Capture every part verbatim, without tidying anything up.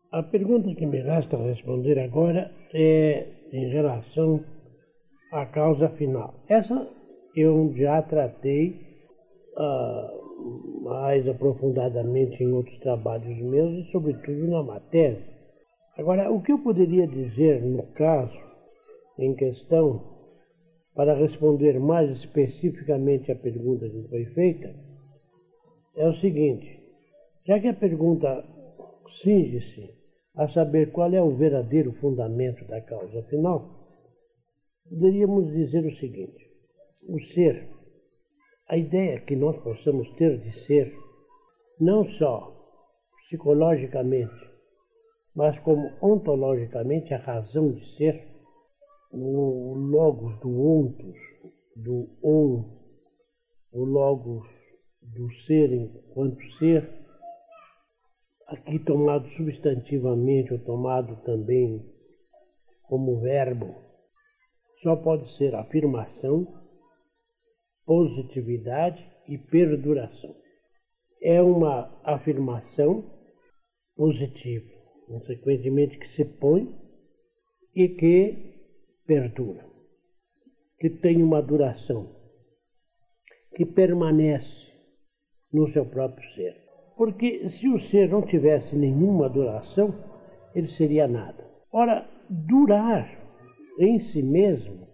A pergunta que me resta responder agora é em relação à causa final. Essa eu já tratei uh, mais aprofundadamente em outros trabalhos meus e, sobretudo, na matéria. Agora, o que eu poderia dizer no caso em questão, para responder mais especificamente à pergunta que foi feita, é o seguinte: já que a pergunta cinge-se a saber qual é o verdadeiro fundamento da causa final, poderíamos dizer o seguinte: o ser, a ideia que nós possamos ter de ser, não só psicologicamente, mas como ontologicamente a razão de ser, o logos do ontos, do on, o logos do ser enquanto ser, aqui tomado substantivamente ou tomado também como verbo, só pode ser afirmação, positividade e perduração. É uma afirmação positiva, consequentemente que se põe e que perdura, que tem uma duração, que permanece no seu próprio ser. Porque se o ser não tivesse nenhuma duração, ele seria nada. Ora, durar em si mesmo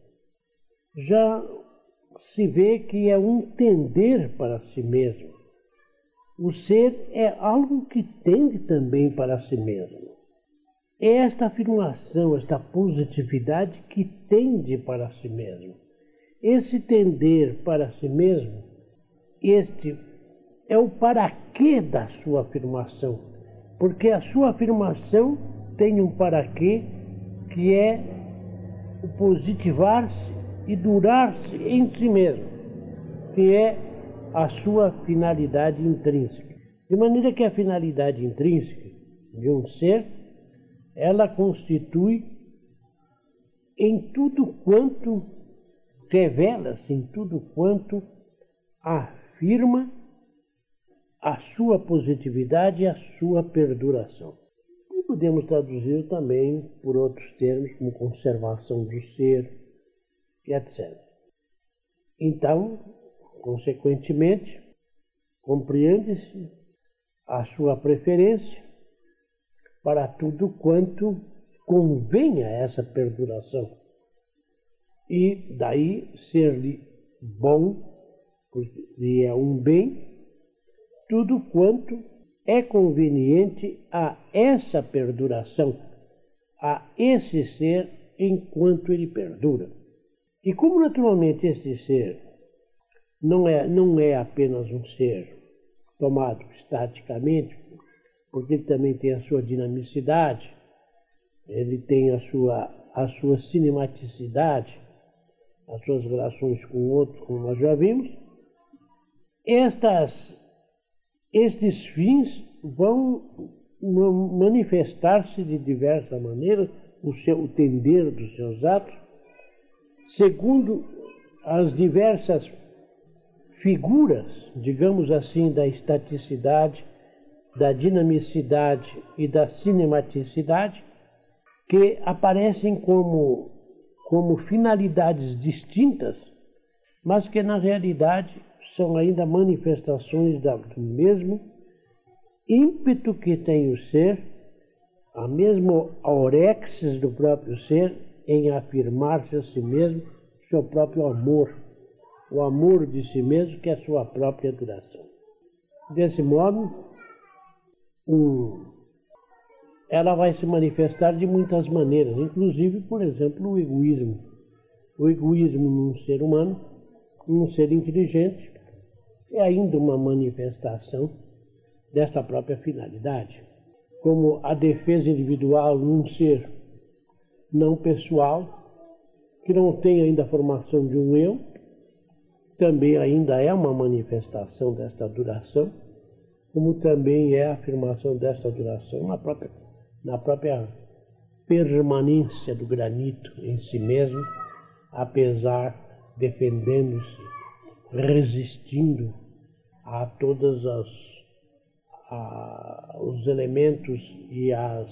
já se vê que é um tender para si mesmo. O ser é algo que tende também para si mesmo. É esta afirmação, esta positividade que tende para si mesmo. Esse tender para si mesmo, este é o para quê da sua afirmação. Porque a sua afirmação tem um para quê que é o positivar-se e durar-se em si mesmo, que é a sua finalidade intrínseca. De maneira que a finalidade intrínseca de um ser, ela constitui em tudo quanto revela-se, em tudo quanto afirma a sua positividade e a sua perduração. E podemos traduzir também por outros termos, como conservação do ser, etcétera. Então, consequentemente, compreende-se a sua preferência para tudo quanto convenha a essa perduração. E daí ser-lhe bom, porque é um bem, tudo quanto é conveniente a essa perduração, a esse ser enquanto ele perdura. E como naturalmente esse ser não é, não é apenas um ser tomado estaticamente, porque ele também tem a sua dinamicidade, ele tem a sua, a sua cinematicidade, as suas relações com outros, como nós já vimos, estas, estes fins vão manifestar-se de diversa maneira, o, seu, o tender dos seus atos, segundo as diversas figuras, digamos assim, da estaticidade, da dinamicidade e da cinematicidade, que aparecem como, como finalidades distintas, mas que na realidade são ainda manifestações do mesmo ímpeto que tem o ser, a mesma aurexis do próprio ser em afirmar-se a si mesmo, seu próprio amor, o amor de si mesmo, que é a sua própria duração. Desse modo, um, ela vai se manifestar de muitas maneiras, inclusive, por exemplo, o egoísmo. O egoísmo num ser humano, num ser inteligente, é ainda uma manifestação desta própria finalidade. Como a defesa individual num ser não pessoal, que não tem ainda a formação de um eu, também ainda é uma manifestação desta duração, como também é a afirmação desta duração na própria, na própria permanência do granito em si mesmo, apesar, defendendo-se, resistindo a todas as, a, os elementos e as,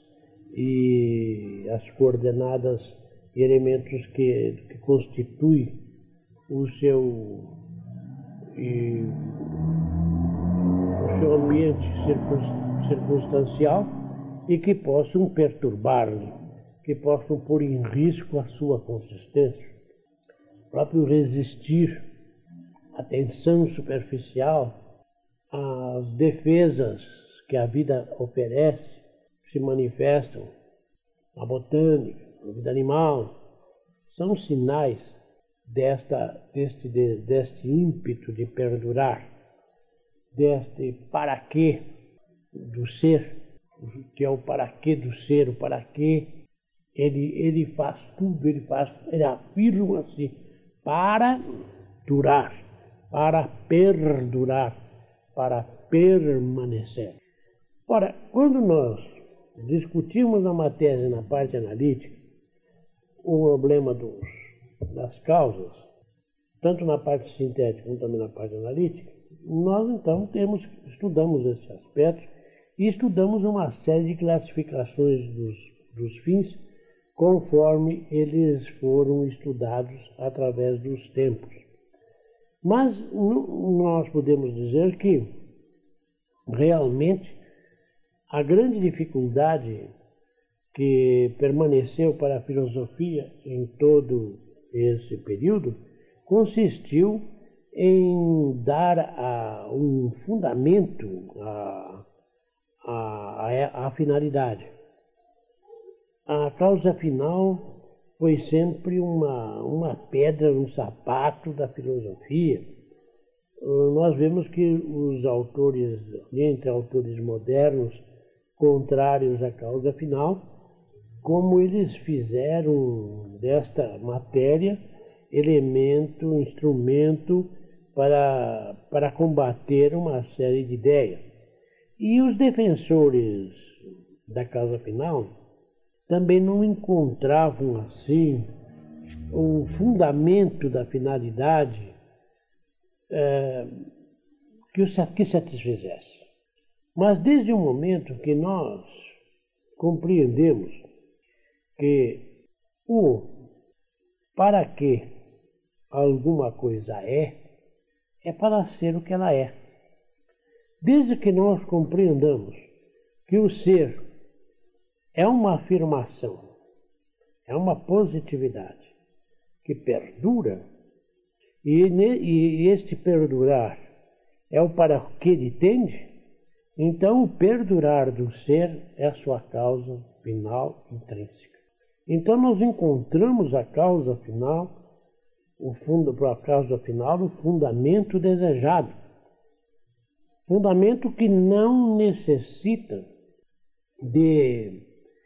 e as coordenadas e elementos que, que constituem o seu, e, o seu ambiente circunstancial e que possam perturbar-lhe, que possam pôr em risco a sua consistência. O próprio resistir à tensão superficial, às defesas que a vida oferece, se manifestam na botânica, na vida animal, são sinais desta, deste, deste ímpeto de perdurar, deste para quê do ser, que é o para quê do ser, o para quê, ele, ele faz tudo, ele faz, ele afirma-se para durar, para perdurar, para permanecer. Ora, quando nós discutimos na matéria, na parte analítica, o problema dos, das causas, tanto na parte sintética como também na parte analítica, nós então temos, estudamos esse aspecto e estudamos uma série de classificações dos, dos fins conforme eles foram estudados através dos tempos. Mas nós podemos dizer que realmente a grande dificuldade que permaneceu para a filosofia em todo esse período consistiu em dar a, um fundamento à, à, à finalidade. A causa final foi sempre uma, uma pedra no sapato da filosofia. Nós vemos que os autores, entre autores modernos, contrários à causa final, como eles fizeram desta matéria elemento, instrumento para, para combater uma série de ideias. E os defensores da causa final também não encontravam assim um fundamento da finalidade é, que o que satisfizesse. Mas desde o momento que nós compreendemos que o para que alguma coisa é, é para ser o que ela é. Desde que nós compreendamos que o ser é uma afirmação, é uma positividade que perdura, e, e este perdurar é o para que ele tende, então o perdurar do ser é a sua causa final intrínseca. Então nós encontramos a causa final, o fundo, para a causa final, o fundamento desejado. Fundamento que não necessita de,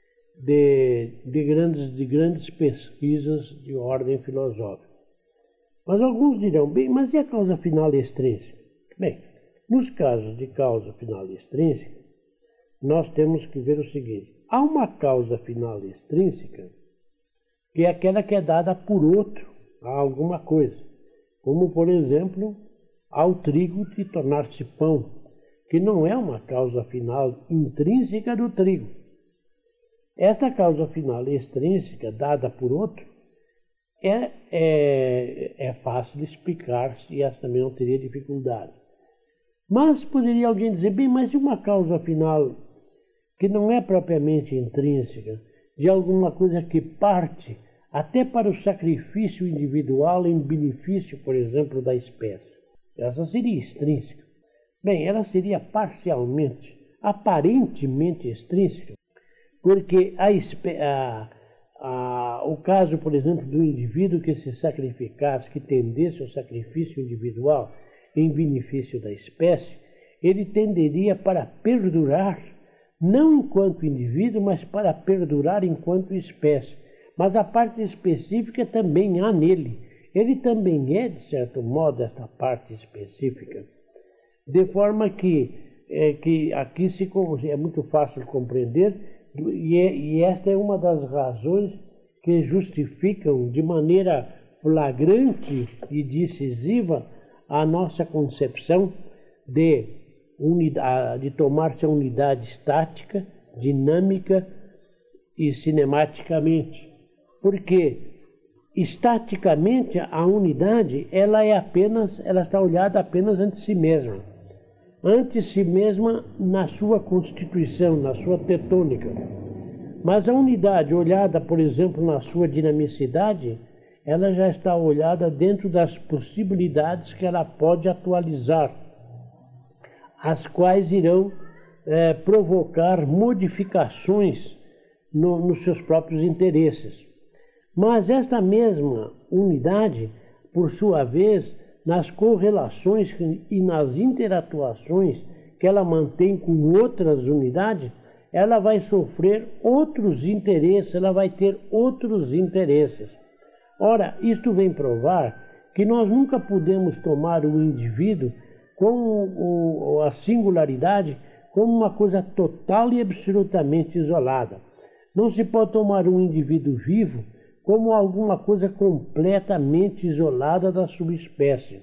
de, de, grandes, de grandes pesquisas de ordem filosófica. Mas alguns dirão, bem, mas e a causa final extrínseca? Bem, nos casos de causa final extrínseca, nós temos que ver o seguinte: há uma causa final extrínseca que é aquela que é dada por outro a alguma coisa, como, por exemplo, ao trigo de tornar-se pão, que não é uma causa final intrínseca do trigo. Esta causa final extrínseca dada por outro é, é, é fácil de explicar-se e essa também não teria dificuldade. Mas poderia alguém dizer, bem, mas e uma causa final que não é propriamente intrínseca, de alguma coisa que parte até para o sacrifício individual em benefício, por exemplo, da espécie? Essa seria extrínseca. Bem, ela seria parcialmente, aparentemente extrínseca, porque a, a, a, o caso, por exemplo, do indivíduo que se sacrificasse, que tendesse ao sacrifício individual em benefício da espécie, ele tenderia para perdurar, não enquanto indivíduo, mas para perdurar enquanto espécie. Mas a parte específica também há nele. Ele também é, de certo modo, esta parte específica. De forma que, é, que aqui se, é muito fácil compreender, e, é, e esta é uma das razões que justificam de maneira flagrante e decisiva a nossa concepção de unidade, de tomar-se a unidade estática, dinâmica e cinematicamente. Porque estaticamente a unidade ela é apenas, ela está olhada apenas ante si mesma, ante si mesma na sua constituição, na sua tetônica. Mas a unidade olhada, por exemplo, na sua dinamicidade, ela já está olhada dentro das possibilidades que ela pode atualizar, as quais irão é, provocar modificações no, nos seus próprios interesses. Mas esta mesma unidade, por sua vez, nas correlações e nas interatuações que ela mantém com outras unidades, ela vai sofrer outros interesses, ela vai ter outros interesses. Ora, isto vem provar que nós nunca podemos tomar o indivíduo como a singularidade como uma coisa total e absolutamente isolada. Não se pode tomar um indivíduo vivo como alguma coisa completamente isolada da sua espécie.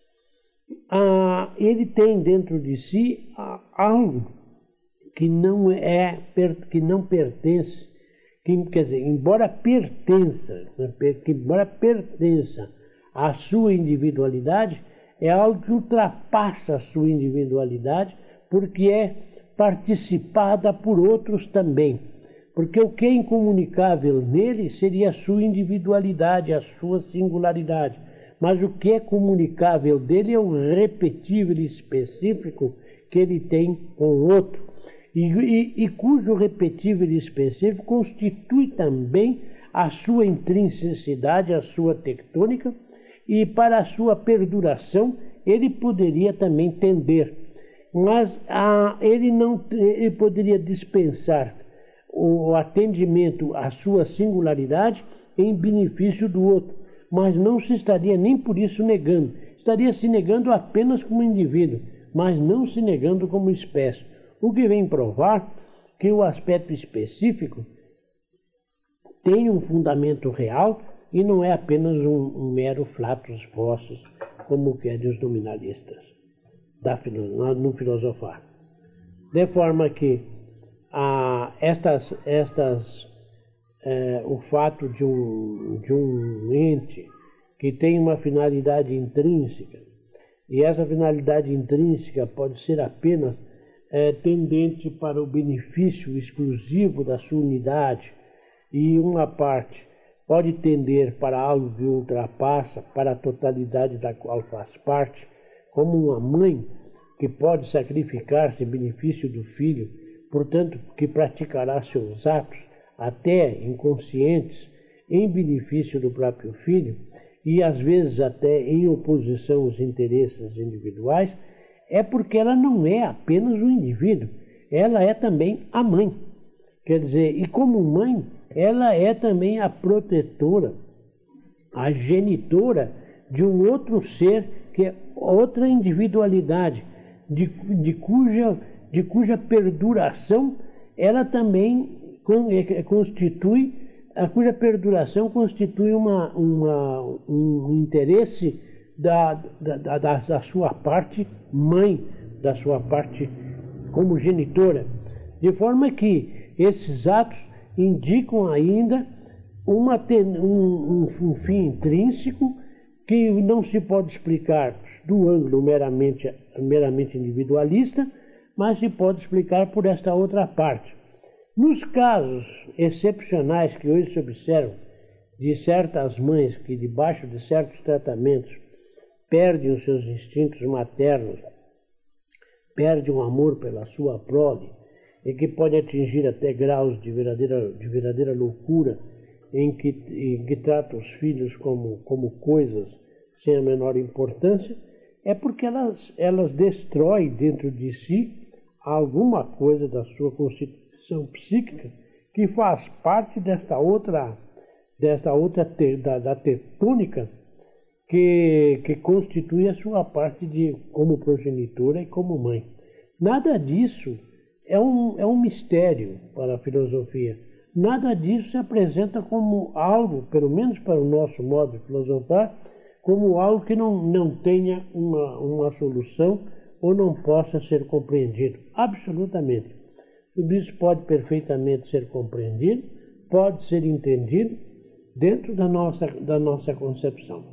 Ah, ele tem dentro de si ah, algo que não é, que não pertence, que, quer dizer, embora pertença, que embora pertença à sua individualidade, é algo que ultrapassa a sua individualidade, porque é participada por outros também. Porque o que é incomunicável nele seria a sua individualidade, a sua singularidade. Mas o que é comunicável dele é o repetível e específico que ele tem com o outro. E, e, e cujo repetível e específico constitui também a sua intrinsicidade, a sua tectônica, e para a sua perduração ele poderia também tender. Mas ah, ele, não, ele poderia dispensar o atendimento à sua singularidade em benefício do outro, mas não se estaria nem por isso negando. Estaria se negando apenas como indivíduo, mas não se negando como espécie. O que vem provar que o aspecto específico tem um fundamento real e não é apenas um, um mero flatus vossos, como querem os nominalistas da, no filosofar. De forma que ah, estas, estas, eh, o fato de um, de um ente que tem uma finalidade intrínseca, e essa finalidade intrínseca pode ser apenas é, tendente para o benefício exclusivo da sua unidade, e uma parte pode tender para algo que ultrapassa, para a totalidade da qual faz parte, como uma mãe que pode sacrificar-se em benefício do filho, portanto, que praticará seus atos, até inconscientes, em benefício do próprio filho, e às vezes até em oposição aos interesses individuais, é porque ela não é apenas um indivíduo, ela é também a mãe. Quer dizer, e como mãe, ela é também a protetora, a genitora de um outro ser, que é outra individualidade, de, de, cuja, de cuja perduração ela também constitui, a cuja perduração constitui uma, uma, um interesse da, da, da, da sua parte mãe, da sua parte como genitora. De forma que esses atos indicam ainda uma, um, um fim intrínseco que não se pode explicar do ângulo meramente, meramente individualista, mas se pode explicar por esta outra parte. Nos casos excepcionais que hoje se observam de certas mães que, debaixo de certos tratamentos, perdem os seus instintos maternos, perdem o amor pela sua prole, e que pode atingir até graus de verdadeira, de verdadeira loucura, em que, em que trata os filhos como, como coisas sem a menor importância, é porque elas, elas destroem dentro de si alguma coisa da sua constituição psíquica que faz parte desta outra, desta outra te, da, da tetônica que, que constitui a sua parte de, como progenitora e como mãe. Nada disso é um, é um mistério para a filosofia. Nada disso se apresenta como algo, pelo menos para o nosso modo de filosofar, como algo que não, não tenha uma, uma solução ou não possa ser compreendido. Absolutamente. Tudo isso pode perfeitamente ser compreendido, pode ser entendido dentro da nossa, da nossa concepção.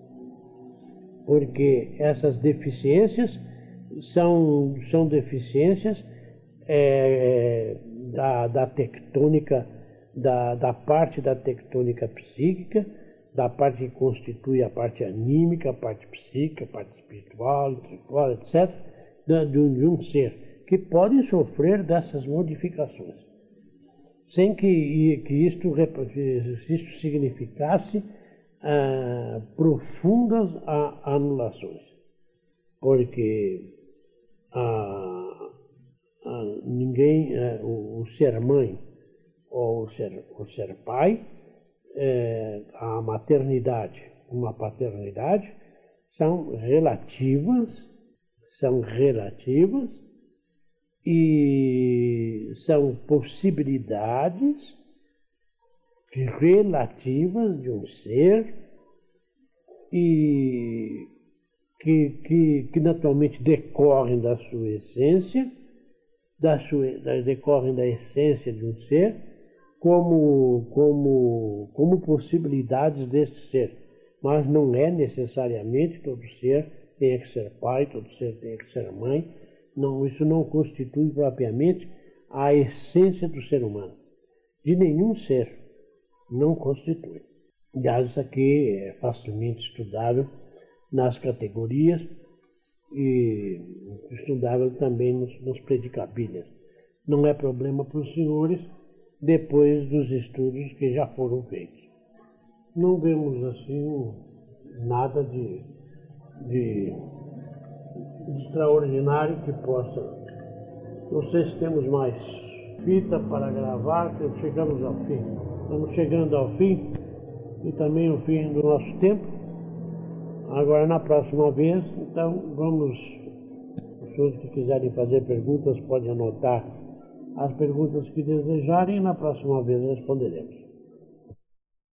Porque essas deficiências são, são deficiências é, da, da tectônica, da, da parte da tectônica psíquica, da parte que constitui a parte anímica, a parte psíquica, a parte espiritual, intelectual, etcétera, de um, de um ser, que podem sofrer dessas modificações, sem que, que isto, isto significasse ah, profundas anulações, porque ah, ah, ninguém, ah, o, o ser mãe ou o ser, o ser pai, É, a maternidade, uma paternidade, são relativas, são relativas e são possibilidades relativas de um ser e que, que, que naturalmente decorrem da sua essência, da sua, da, decorrem da essência de um ser, Como, como, como possibilidades desse ser, mas não é necessariamente todo ser tem que ser pai, todo ser tem que ser mãe. Não, isso não constitui propriamente a essência do ser humano. De nenhum ser não constitui. Aliás, isso aqui é facilmente estudável nas categorias e estudável também nos, nos predicabilhas. Não é problema para os senhores depois dos estudos que já foram feitos. Não vemos assim nada de, de, de extraordinário que possa. Não sei se temos mais fita para gravar, que chegamos ao fim. Estamos chegando ao fim e também ao fim do nosso tempo. Agora, na próxima vez, então, vamos, os senhores que quiserem fazer perguntas podem anotar as perguntas que desejarem e na próxima vez responderemos.